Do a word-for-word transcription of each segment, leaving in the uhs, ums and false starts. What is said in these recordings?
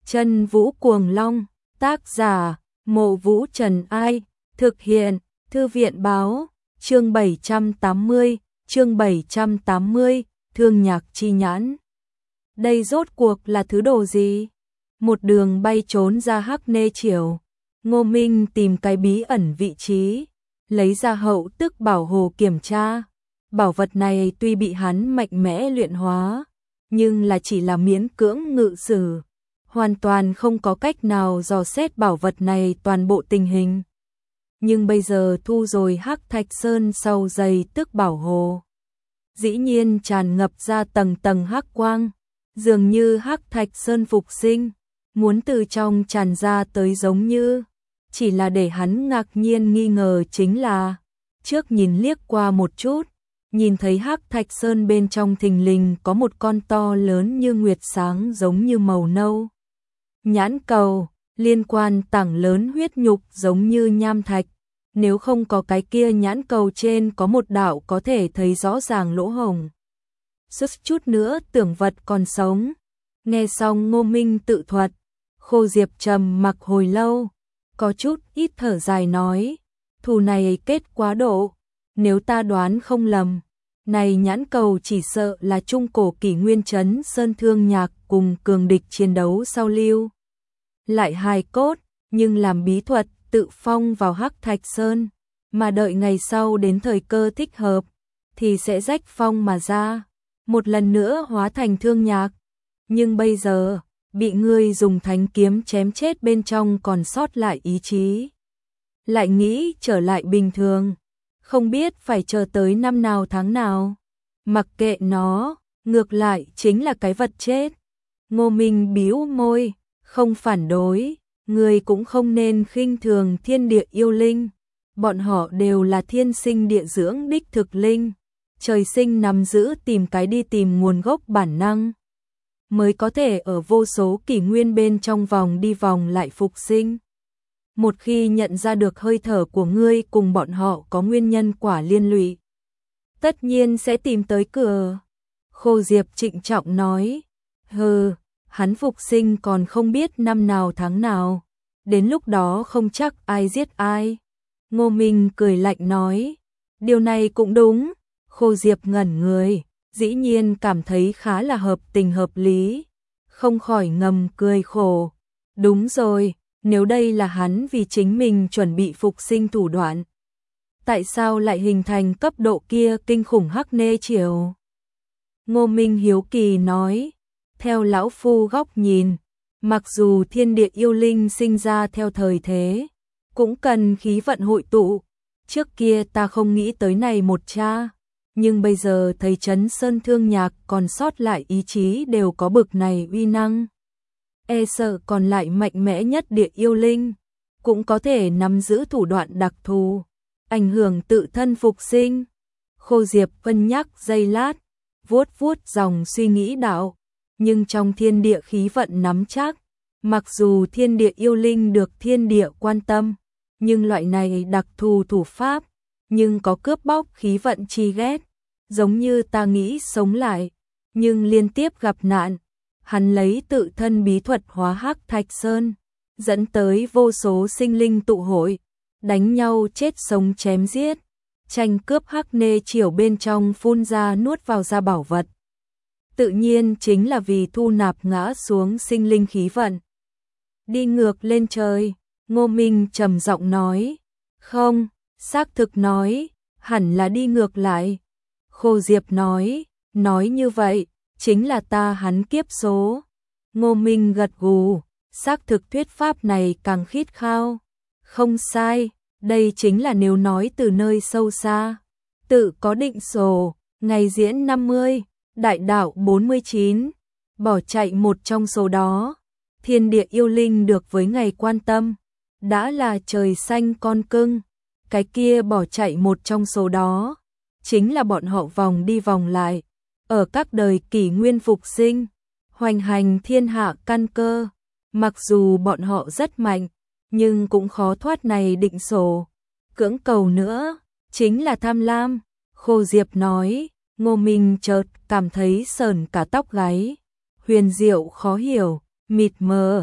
Chân Vũ Cuồng Long, tác giả, Mộ Vũ Trần Ai, thực hiện, Thư viện Báo, chương bảy trăm tám mươi, chương bảy trăm tám mươi, Thương Nhạc Chi Nhãn. Đây rốt cuộc là thứ đồ gì? Một đường bay trốn ra Hắc Nê Triều, Ngô Minh tìm cái bí ẩn vị trí, lấy ra hậu tức bảo hồ kiểm tra. Bảo vật này tuy bị hắn mạnh mẽ luyện hóa, nhưng là chỉ là miễn cưỡng ngự sử, hoàn toàn không có cách nào dò xét bảo vật này toàn bộ tình hình. Nhưng bây giờ thu rồi Hắc Thạch Sơn sau dày tức bảo hồ, dĩ nhiên tràn ngập ra tầng tầng hắc quang, dường như Hắc Thạch Sơn phục sinh, muốn từ trong tràn ra tới giống như. Chỉ là để hắn ngạc nhiên nghi ngờ chính là, trước nhìn liếc qua một chút, nhìn thấy Hắc Thạch Sơn bên trong thình lình có một con to lớn như nguyệt sáng giống như màu nâu. Nhãn cầu, liên quan tảng lớn huyết nhục giống như nham thạch, nếu không có cái kia nhãn cầu trên có một đạo có thể thấy rõ ràng lỗ hổng. Sức chút nữa tưởng vật còn sống. Nghe xong Ngô Minh tự thuật, Khô Diệp trầm mặc hồi lâu, có chút ít thở dài nói, thù này kết quá độ, nếu ta đoán không lầm, này nhãn cầu chỉ sợ là trung cổ kỷ nguyên trấn Sơn Thương Nhạc cùng cường địch chiến đấu sau lưu. Lại hài cốt, nhưng làm bí thuật tự phong vào Hắc Thạch Sơn, mà đợi ngày sau đến thời cơ thích hợp, thì sẽ rách phong mà ra, một lần nữa hóa thành Thương Nhạc. Nhưng bây giờ, bị ngươi dùng thánh kiếm chém chết bên trong còn sót lại ý chí. Lại nghĩ trở lại bình thường, không biết phải chờ tới năm nào tháng nào. Mặc kệ nó, ngược lại chính là cái vật chết. Ngô Minh bĩu môi, không phản đối, người cũng không nên khinh thường thiên địa yêu linh. Bọn họ đều là thiên sinh địa dưỡng đích thực linh, trời sinh nắm giữ tìm cái đi tìm nguồn gốc bản năng, mới có thể ở vô số kỷ nguyên bên trong vòng đi vòng lại phục sinh. Một khi nhận ra được hơi thở của ngươi cùng bọn họ có nguyên nhân quả liên lụy, tất nhiên sẽ tìm tới cửa. Khô Diệp trịnh trọng nói, hừ, hắn phục sinh còn không biết năm nào tháng nào, đến lúc đó không chắc ai giết ai. Ngô Minh cười lạnh nói, điều này cũng đúng. Khô Diệp ngẩn người, dĩ nhiên cảm thấy khá là hợp tình hợp lý, không khỏi ngầm cười khổ. Đúng rồi, nếu đây là hắn vì chính mình chuẩn bị phục sinh thủ đoạn, tại sao lại hình thành cấp độ kia kinh khủng Hắc Nê Triều? Ngô Minh hiếu kỳ nói, theo lão phu góc nhìn, mặc dù thiên địa yêu linh sinh ra theo thời thế, cũng cần khí vận hội tụ, trước kia ta không nghĩ tới này một cha, nhưng bây giờ thấy Trấn Sơn Thương Nhạc còn sót lại ý chí đều có bực này uy năng. E sợ còn lại mạnh mẽ nhất địa yêu linh, cũng có thể nắm giữ thủ đoạn đặc thù, ảnh hưởng tự thân phục sinh. Khô Diệp cân nhắc giây lát, vuốt vuốt dòng suy nghĩ đạo, nhưng trong thiên địa khí vận nắm chắc, mặc dù thiên địa yêu linh được thiên địa quan tâm, nhưng loại này đặc thù thủ pháp, nhưng có cướp bóc khí vận chi ghét, giống như ta nghĩ sống lại, nhưng liên tiếp gặp nạn. Hắn lấy tự thân bí thuật hóa Hắc Thạch Sơn, dẫn tới vô số sinh linh tụ hội, đánh nhau chết sống chém giết, tranh cướp Hắc Nê Triều bên trong phun ra nuốt vào ra bảo vật. Tự nhiên chính là vì thu nạp ngã xuống sinh linh khí vận. Đi ngược lên trời, Ngô Minh trầm giọng nói, không, xác thực nói, hẳn là đi ngược lại. Khô Diệp nói, nói như vậy, chính là ta hắn kiếp số. Ngô Minh gật gù, xác thực thuyết pháp này càng khít khao. Không sai, đây chính là nếu nói từ nơi sâu xa. Tự có định sổ, ngày diễn năm mươi, đại đạo bốn mươi chín, bỏ chạy một trong số đó. Thiên địa yêu linh được với ngày quan tâm, đã là trời xanh con cưng. Cái kia bỏ chạy một trong số đó, chính là bọn họ vòng đi vòng lại, ở các đời kỷ nguyên phục sinh, hoành hành thiên hạ căn cơ. Mặc dù bọn họ rất mạnh, nhưng cũng khó thoát này định sổ. Cưỡng cầu nữa, chính là tham lam. Khô Diệp nói, Ngô Minh chợt cảm thấy sờn cả tóc gáy. Huyền diệu khó hiểu, mịt mờ,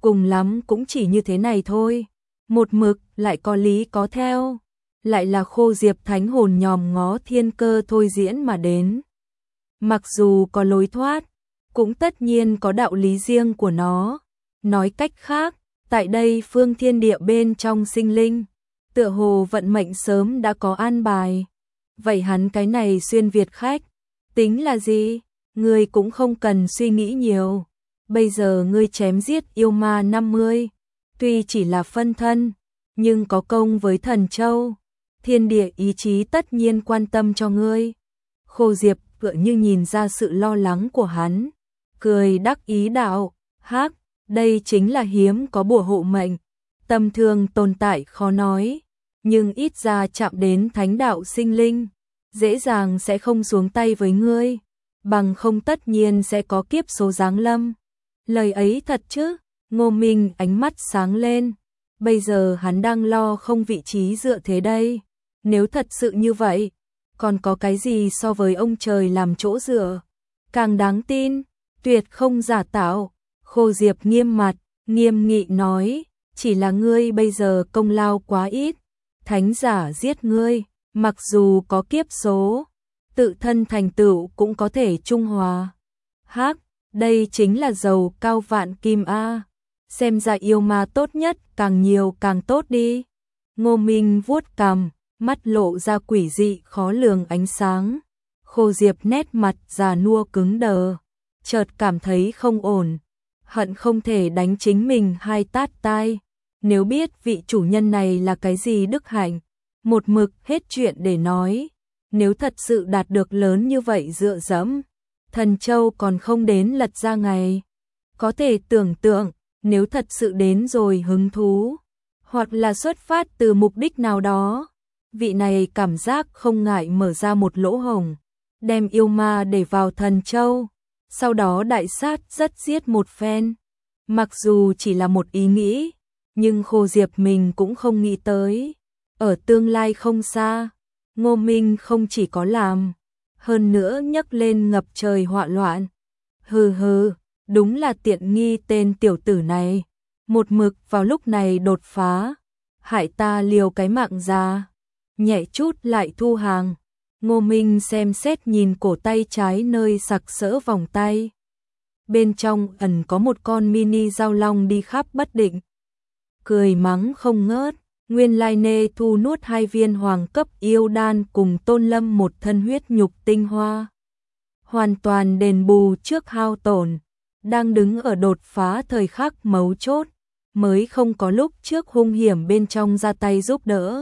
cùng lắm cũng chỉ như thế này thôi. Một mực lại có lý có theo, lại là Khô Diệp thánh hồn nhòm ngó thiên cơ thôi diễn mà đến. Mặc dù có lối thoát, cũng tất nhiên có đạo lý riêng của nó. Nói cách khác, tại đây phương thiên địa bên trong sinh linh, tựa hồ vận mệnh sớm đã có an bài. Vậy hắn cái này xuyên Việt khách, tính là gì? Ngươi cũng không cần suy nghĩ nhiều. Bây giờ ngươi chém giết yêu ma năm mươi, tuy chỉ là phân thân, nhưng có công với Thần Châu. Thiên địa ý chí tất nhiên quan tâm cho ngươi. Khô Diệp tựa như nhìn ra sự lo lắng của hắn, cười đắc ý đạo, hắc, đây chính là hiếm có bùa hộ mệnh. Tâm thương tồn tại khó nói, nhưng ít ra chạm đến thánh đạo sinh linh, dễ dàng sẽ không xuống tay với ngươi, bằng không tất nhiên sẽ có kiếp số giáng lâm. Lời ấy thật chứ? Ngô Minh ánh mắt sáng lên, bây giờ hắn đang lo không vị trí dựa thế đây. Nếu thật sự như vậy, còn có cái gì so với ông trời làm chỗ dựa càng đáng tin, tuyệt không giả tạo. Khô Diệp nghiêm mặt, nghiêm nghị nói, chỉ là ngươi bây giờ công lao quá ít, thánh giả giết ngươi, mặc dù có kiếp số, tự thân thành tựu cũng có thể trung hòa. Hắc, đây chính là dầu cao vạn kim a. Xem ra yêu ma tốt nhất, càng nhiều càng tốt đi. Ngô Minh vuốt cằm, mắt lộ ra quỷ dị khó lường ánh sáng. Khô Diệp nét mặt già nua cứng đờ, chợt cảm thấy không ổn, hận không thể đánh chính mình hai tát tai. Nếu biết vị chủ nhân này là cái gì đức hạnh, một mực hết chuyện để nói. Nếu thật sự đạt được lớn như vậy dựa dẫm, Thần Châu còn không đến lật ra ngày. Có thể tưởng tượng, nếu thật sự đến rồi hứng thú, hoặc là xuất phát từ mục đích nào đó, vị này cảm giác không ngại mở ra một lỗ hổng, đem yêu ma để vào Thần Châu, sau đó đại sát rất giết một phen. Mặc dù chỉ là một ý nghĩ, nhưng Khô Diệp mình cũng không nghĩ tới. Ở tương lai không xa, Ngô Minh không chỉ có làm, hơn nữa nhấc lên ngập trời họa loạn. Hừ hừ, đúng là tiện nghi tên tiểu tử này, một mực vào lúc này đột phá, hại ta liều cái mạng ra. Nhẹ chút lại thu hàng. Ngô Minh xem xét nhìn cổ tay trái nơi sặc sỡ vòng tay. Bên trong ẩn có một con mini dao long đi khắp bất định. Cười mắng không ngớt, nguyên lai nê thu nuốt hai viên hoàng cấp yêu đan cùng Tôn Lâm một thân huyết nhục tinh hoa. Hoàn toàn đền bù trước hao tổn, đang đứng ở đột phá thời khắc mấu chốt, mới không có lúc trước hung hiểm bên trong ra tay giúp đỡ.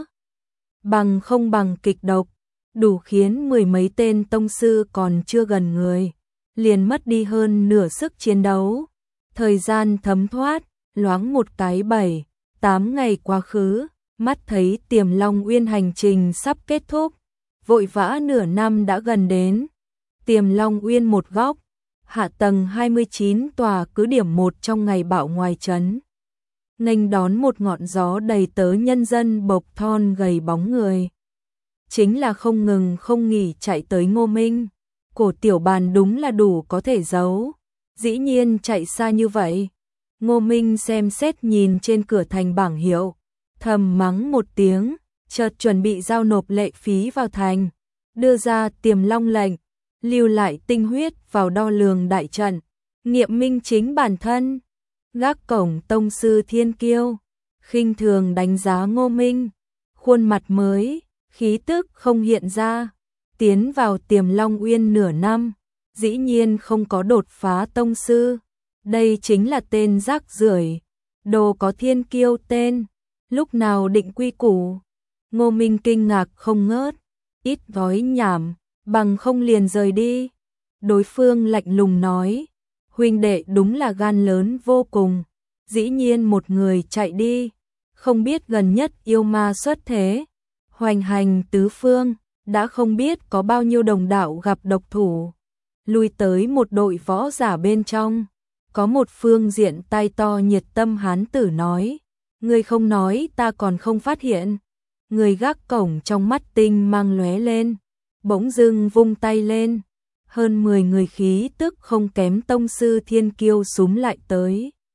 Bằng không bằng kịch độc, đủ khiến mười mấy tên tông sư còn chưa gần người, liền mất đi hơn nửa sức chiến đấu. Thời gian thấm thoát, loáng một cái bảy, tám ngày quá khứ, mắt thấy Tiềm Long Uyên hành trình sắp kết thúc, vội vã nửa năm đã gần đến. Tiềm Long Uyên một góc, hạ tầng hai mươi chín tòa cứ điểm một trong ngày bão ngoài trấn. Nghênh đón một ngọn gió đầy tớ nhân dân bộc thon gầy bóng người. Chính là không ngừng không nghỉ chạy tới Ngô Minh. Cổ tiểu bàn đúng là đủ có thể giấu. Dĩ nhiên chạy xa như vậy. Ngô Minh xem xét nhìn trên cửa thành bảng hiệu, thầm mắng một tiếng, chợt chuẩn bị giao nộp lệ phí vào thành, đưa ra Tiềm Long lệnh, lưu lại tinh huyết vào đo lường đại trận, nghiệm minh chính bản thân. Gác cổng tông sư thiên kiêu, khinh thường đánh giá Ngô Minh, khuôn mặt mới, khí tức không hiện ra, tiến vào Tiềm Long Uyên nửa năm, dĩ nhiên không có đột phá tông sư. Đây chính là tên rác rưởi, đồ có thiên kiêu tên, lúc nào định quy củ. Ngô Minh kinh ngạc không ngớt, ít nói nhảm, bằng không liền rời đi. Đối phương lạnh lùng nói, huynh đệ đúng là gan lớn vô cùng, dĩ nhiên một người chạy đi, không biết gần nhất yêu ma xuất thế, hoành hành tứ phương, đã không biết có bao nhiêu đồng đạo gặp độc thủ. Lui tới một đội võ giả bên trong, có một phương diện tay to nhiệt tâm hán tử nói, người không nói ta còn không phát hiện. Người gác cổng trong mắt tinh mang lóe lên, bỗng dưng vung tay lên, hơn mười người khí tức không kém tông sư thiên kiêu súm lại tới.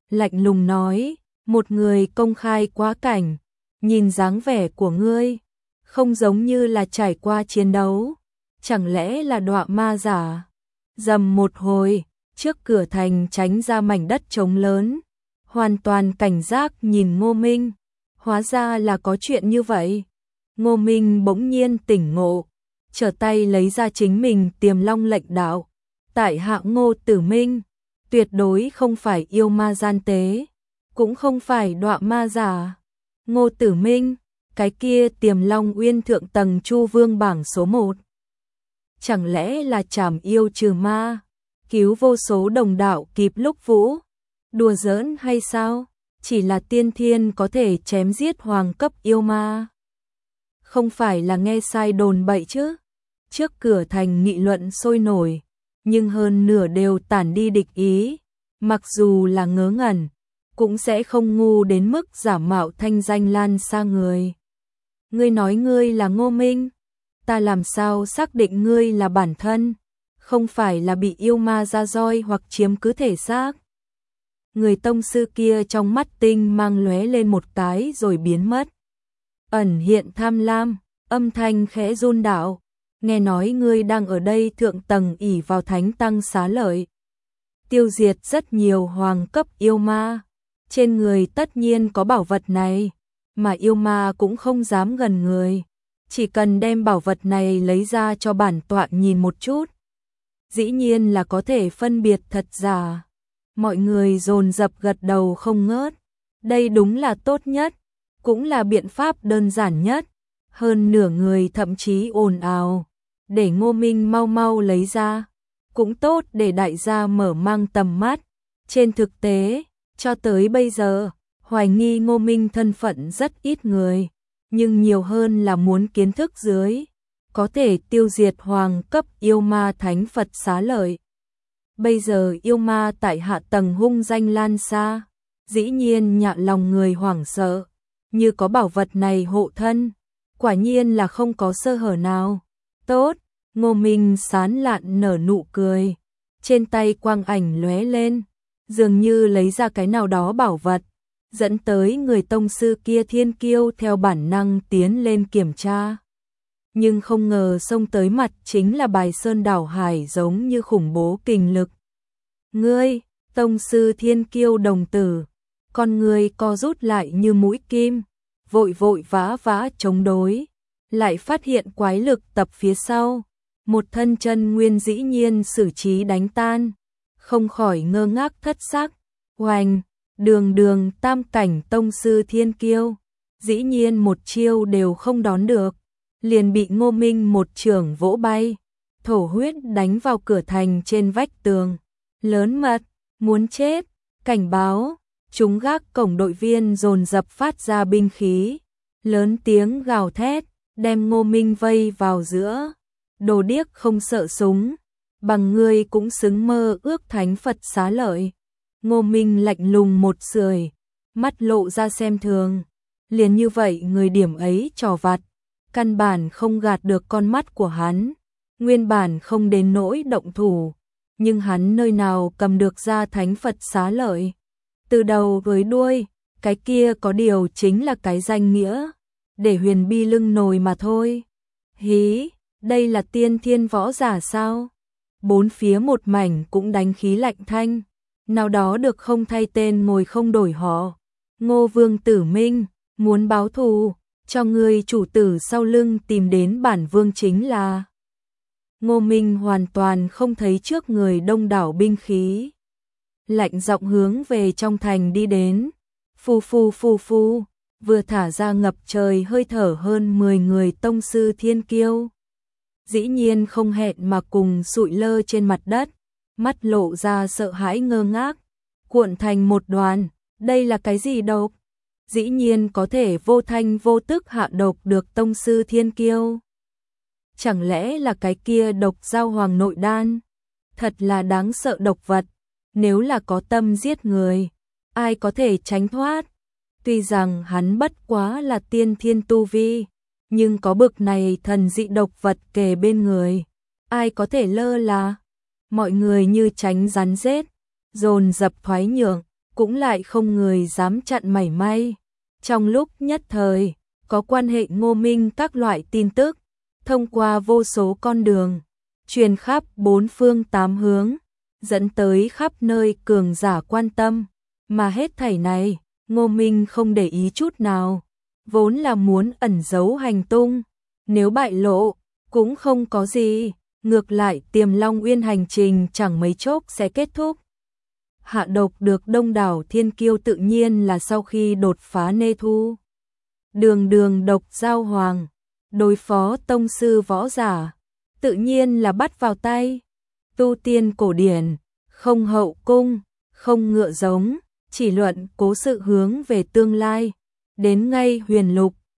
lạnh lùng nói, một người công khai quá cảnh, nhìn dáng vẻ của ngươi, không giống như là trải qua chiến đấu, chẳng lẽ là đọa ma giả. Dầm một hồi, trước cửa thành tránh ra mảnh đất trống lớn, hoàn toàn cảnh giác nhìn Ngô Minh, hóa ra là có chuyện như vậy. Ngô Minh bỗng nhiên tỉnh ngộ, trở tay lấy ra chính mình Tiềm Long lệnh đạo, tại hạ Ngô Tử Minh, tuyệt đối không phải yêu ma gian tế, cũng không phải đọa ma giả. Ngô Tử Minh, cái kia Tiềm Long Uyên thượng tầng Chu Vương bảng số một. Chẳng lẽ là trảm yêu trừ ma, cứu vô số đồng đạo kịp lúc vũ? Đùa giỡn hay sao? Chỉ là tiên thiên có thể chém giết hoàng cấp yêu ma. Không phải là nghe sai đồn bậy chứ? Trước cửa thành nghị luận sôi nổi, nhưng hơn nửa đều tản đi địch ý, mặc dù là ngớ ngẩn, cũng sẽ không ngu đến mức giả mạo thanh danh lan xa người. Ngươi nói ngươi là Ngô Minh, ta làm sao xác định ngươi là bản thân, không phải là bị yêu ma ra roi hoặc chiếm cứ thể xác. Người tông sư kia trong mắt tinh mang lóe lên một cái rồi biến mất. Ẩn hiện tham lam, âm thanh khẽ run đạo, nghe nói ngươi đang ở đây thượng tầng ỷ vào thánh tăng xá lợi, tiêu diệt rất nhiều hoàng cấp yêu ma, trên người tất nhiên có bảo vật này, mà yêu ma cũng không dám gần người, chỉ cần đem bảo vật này lấy ra cho bản tọa nhìn một chút, dĩ nhiên là có thể phân biệt thật giả. Mọi người dồn dập gật đầu không ngớt, đây đúng là tốt nhất, cũng là biện pháp đơn giản nhất. Hơn nửa người thậm chí ồn ào, để Ngô Minh mau mau lấy ra, cũng tốt để đại gia mở mang tầm mắt. Trên thực tế, cho tới bây giờ, hoài nghi Ngô Minh thân phận rất ít người, nhưng nhiều hơn là muốn kiến thức dưới, có thể tiêu diệt hoàng cấp yêu ma thánh Phật xá lợi. Bây giờ yêu ma tại hạ tầng hung danh lan xa, dĩ nhiên nhạ lòng người hoảng sợ, như có bảo vật này hộ thân, quả nhiên là không có sơ hở nào. Tốt, Ngô Minh sán lạn nở nụ cười, trên tay quang ảnh lóe lên, dường như lấy ra cái nào đó bảo vật, dẫn tới người tông sư kia thiên kiêu theo bản năng tiến lên kiểm tra. Nhưng không ngờ xông tới mặt chính là bài sơn đảo hải giống như khủng bố kình lực. Ngươi, tông sư thiên kiêu đồng tử, con ngươi co rút lại như mũi kim, vội vội vã vã chống đối, lại phát hiện quái lực tập phía sau, một thân chân nguyên dĩ nhiên xử trí đánh tan, không khỏi ngơ ngác thất sắc. Oanh, đường đường tam cảnh tông sư thiên kiêu, dĩ nhiên một chiêu đều không đón được, liền bị Ngô Minh một chưởng vỗ bay, thổ huyết đánh vào cửa thành trên vách tường. Lớn mật, muốn chết, cảnh báo, chúng gác cổng đội viên dồn dập phát ra binh khí, lớn tiếng gào thét, đem Ngô Minh vây vào giữa. Đồ điếc không sợ súng, bằng ngươi cũng xứng mơ ước thánh Phật xá lợi. Ngô Minh lạnh lùng một sưởi, mắt lộ ra xem thường, liền như vậy người điểm ấy trò vặt, căn bản không gạt được con mắt của hắn, nguyên bản không đến nỗi động thủ, nhưng hắn nơi nào cầm được ra thánh Phật xá lợi. Từ đầu với đuôi, cái kia có điều chính là cái danh nghĩa, để huyền bi lưng nồi mà thôi. Hí, đây là tiên thiên võ giả sao? Bốn phía một mảnh cũng đánh khí lạnh thanh, nào đó được không thay tên ngồi không đổi họ. Ngô Vương Tử Minh, muốn báo thù, cho người chủ tử sau lưng tìm đến bản vương chính là. Ngô Minh hoàn toàn không thấy trước người đông đảo binh khí, lạnh giọng hướng về trong thành đi đến. Phu phu phu phu, vừa thả ra ngập trời hơi thở hơn mười người tông sư thiên kiêu, dĩ nhiên không hẹn mà cùng sụi lơ trên mặt đất, mắt lộ ra sợ hãi ngơ ngác, cuộn thành một đoàn. Đây là cái gì độc? Dĩ nhiên có thể vô thanh vô tức hạ độc được tông sư thiên kiêu. Chẳng lẽ là cái kia độc giao hoàng nội đan? Thật là đáng sợ độc vật, nếu là có tâm giết người, ai có thể tránh thoát? Tuy rằng hắn bất quá là tiên thiên tu vi, nhưng có bực này thần dị độc vật kề bên người, ai có thể lơ là? Mọi người như tránh rắn rết, dồn dập thoái nhượng, cũng lại không người dám chặn mảy may. Trong lúc nhất thời, có quan hệ Ngô Minh các loại tin tức, thông qua vô số con đường, truyền khắp bốn phương tám hướng, dẫn tới khắp nơi cường giả quan tâm, mà hết thảy này, Ngô Minh không để ý chút nào, vốn là muốn ẩn giấu hành tung, nếu bại lộ, cũng không có gì, ngược lại Tiềm Long Uyên hành trình chẳng mấy chốc sẽ kết thúc. Hạ độc được đông đảo thiên kiêu tự nhiên là sau khi đột phá nê thu. Đường đường độc giao hoàng, đối phó tông sư võ giả, tự nhiên là bắt vào tay. Tu tiên cổ điển, không hậu cung, không ngựa giống, chỉ luận cố sự hướng về tương lai. Đến ngay huyền lục,